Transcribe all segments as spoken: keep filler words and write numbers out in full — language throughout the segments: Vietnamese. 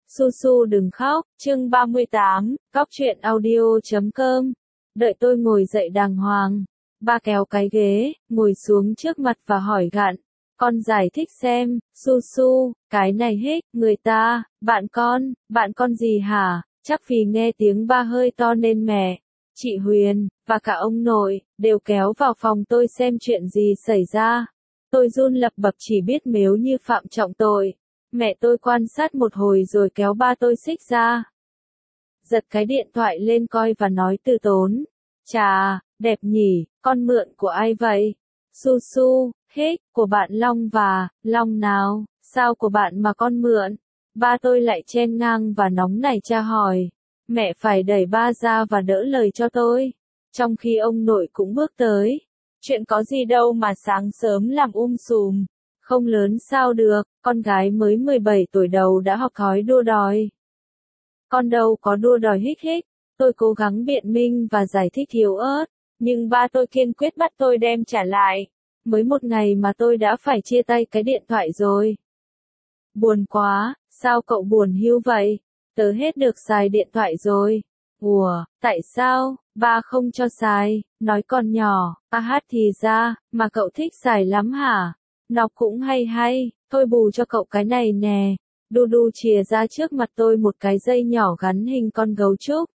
Su Su đừng khóc, chương ba mươi tám, cóc truyện audio chấm com. Đợi tôi ngồi dậy đàng hoàng. Ba kéo cái ghế, ngồi xuống trước mặt và hỏi gạn. Con giải thích xem, Su Su, cái này hết, người ta, bạn con, bạn con gì hả? Chắc vì nghe tiếng ba hơi to nên mẹ, chị Huyền, và cả ông nội, đều kéo vào phòng tôi xem chuyện gì xảy ra. Tôi run lập bập chỉ biết nếu như phạm trọng tội. Mẹ tôi quan sát một hồi rồi kéo ba tôi xích ra. Giật cái điện thoại lên coi và nói từ tốn. Chà, đẹp nhỉ, con mượn của ai vậy? Su Su, hết, của bạn Long và, Long nào, sao của bạn mà con mượn? Ba tôi lại chen ngang và nóng nảy tra hỏi. Mẹ phải đẩy ba ra và đỡ lời cho tôi. Trong khi ông nội cũng bước tới. Chuyện có gì đâu mà sáng sớm làm um sùm. Không lớn sao được, con gái mới mười bảy tuổi đầu đã học thói đua đòi. Con đâu có đua đòi hích hích, tôi cố gắng biện minh và giải thích yếu ớt, nhưng ba tôi kiên quyết bắt tôi đem trả lại. Mới một ngày mà tôi đã phải chia tay cái điện thoại rồi. Buồn quá, sao cậu buồn hiu vậy? Tớ hết được xài điện thoại rồi. Ủa, tại sao, ba không cho xài, nói còn nhỏ, à hát thì ra, mà cậu thích xài lắm hả? Nó cũng hay hay, tôi bù cho cậu cái này nè. Đu đu chìa ra trước mặt tôi một cái dây nhỏ gắn hình con gấu trúc.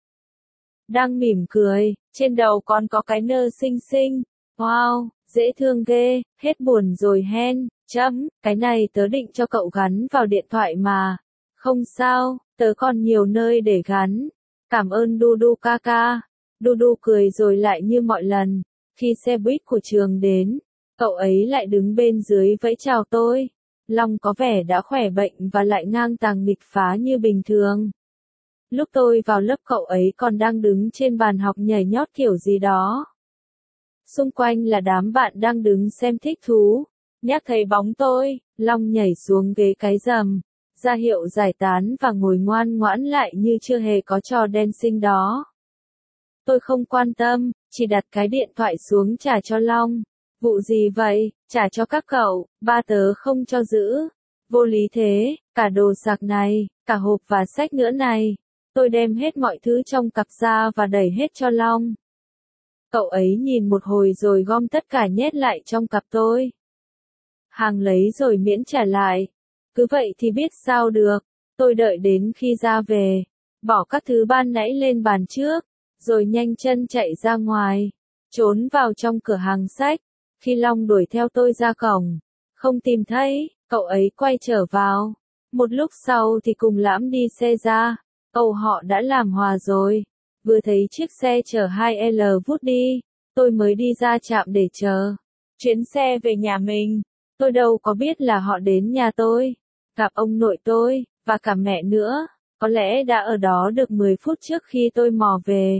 Đang mỉm cười, trên đầu còn có cái nơ xinh xinh. Wow, dễ thương ghê, hết buồn rồi hen, chấm, cái này tớ định cho cậu gắn vào điện thoại mà. Không sao, tớ còn nhiều nơi để gắn. Cảm ơn đu đu ca ca. Đu đu cười rồi lại như mọi lần. Khi xe buýt của trường đến, cậu ấy lại đứng bên dưới vẫy chào tôi. Long có vẻ đã khỏe bệnh và lại ngang tàng nghịch phá như bình thường. Lúc tôi vào lớp cậu ấy còn đang đứng trên bàn học nhảy nhót kiểu gì đó. Xung quanh là đám bạn đang đứng xem thích thú. Nhắc thấy bóng tôi, Long nhảy xuống ghế cái rầm, ra hiệu giải tán và ngồi ngoan ngoãn lại như chưa hề có trò dancing đó. Tôi không quan tâm, chỉ đặt cái điện thoại xuống trả cho Long. Vụ gì vậy, trả cho các cậu, ba tớ không cho giữ. Vô lý thế, cả đồ sạc này, cả hộp và sách nữa này. Tôi đem hết mọi thứ trong cặp ra và đẩy hết cho Long. Cậu ấy nhìn một hồi rồi gom tất cả nhét lại trong cặp tôi. Hàng lấy rồi miễn trả lại. Cứ vậy thì biết sao được. Tôi đợi đến khi ra về, bỏ các thứ ban nãy lên bàn trước, rồi nhanh chân chạy ra ngoài, trốn vào trong cửa hàng sách. Khi Long đuổi theo tôi ra cổng, không tìm thấy, cậu ấy quay trở vào. Một lúc sau thì cùng Lãm đi xe ra. Âu họ đã làm hòa rồi. Vừa thấy chiếc xe chở hai L vút đi, tôi mới đi ra trạm để chờ chuyến xe về nhà mình. Tôi đâu có biết là họ đến nhà tôi, gặp ông nội tôi, và cả mẹ nữa. Có lẽ đã ở đó được mười phút trước khi tôi mò về.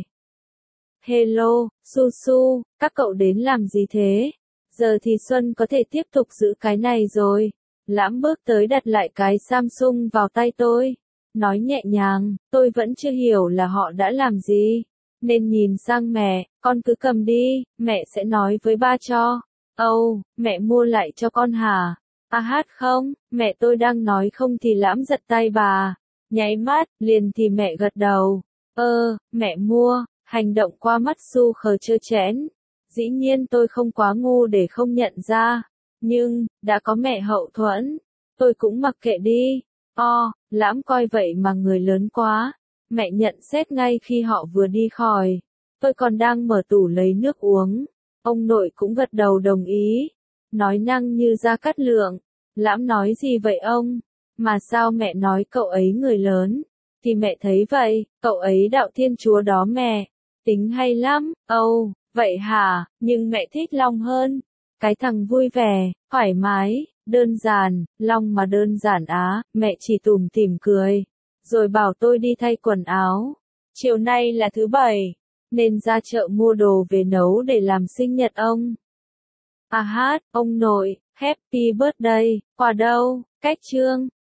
Hello, Su Su, các cậu đến làm gì thế? Giờ thì Xuân có thể tiếp tục giữ cái này rồi. Lãm bước tới đặt lại cái Samsung vào tay tôi. Nói nhẹ nhàng, tôi vẫn chưa hiểu là họ đã làm gì. Nên nhìn sang mẹ, con cứ cầm đi, mẹ sẽ nói với ba cho. Âu, oh, mẹ mua lại cho con hả? À hát không, mẹ tôi đang nói không thì Lãm giật tay bà. Nháy mắt, liền thì mẹ gật đầu. Ơ, mẹ mua, hành động qua mắt su khờ trơ trẽn. Dĩ nhiên tôi không quá ngu để không nhận ra. Nhưng, đã có mẹ hậu thuẫn. Tôi cũng mặc kệ đi. O, Lãm coi vậy mà người lớn quá. Mẹ nhận xét ngay khi họ vừa đi khỏi. Tôi còn đang mở tủ lấy nước uống. Ông nội cũng gật đầu đồng ý. Nói năng như Gia Cát Lượng. Lãm nói gì vậy ông? Mà sao mẹ nói cậu ấy người lớn? Thì mẹ thấy vậy, cậu ấy đạo Thiên Chúa đó mẹ. Tính hay lắm, âu, oh, vậy hả, nhưng mẹ thích Long hơn. Cái thằng vui vẻ, thoải mái, đơn giản, Long mà đơn giản á, mẹ chỉ tủm tỉm cười. Rồi bảo tôi đi thay quần áo. Chiều nay là thứ bảy, nên ra chợ mua đồ về nấu để làm sinh nhật ông. À hát, ông nội, happy birthday, quà đâu, cách trương,